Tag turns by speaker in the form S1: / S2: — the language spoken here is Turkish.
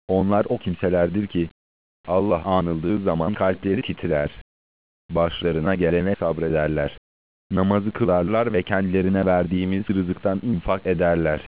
S1: Onlar o kimselerdir ki, Allah anıldığı zaman kalpleri titrer. Başlarına gelene sabrederler. Namazı kılarlar ve kendilerine verdiğimiz rızıktan infak ederler.